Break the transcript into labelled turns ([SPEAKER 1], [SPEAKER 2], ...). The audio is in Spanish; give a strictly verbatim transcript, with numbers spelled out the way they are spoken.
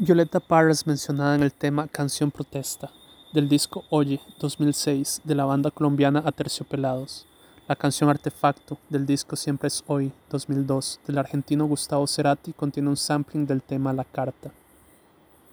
[SPEAKER 1] Violeta Parra es mencionada en el tema "Canción Protesta" del disco Oye dos mil seis de la banda colombiana Aterciopelados. La canción Artefacto del disco Siempre es Hoy dos mil dos del argentino Gustavo Cerati contiene un sampling del tema La Carta.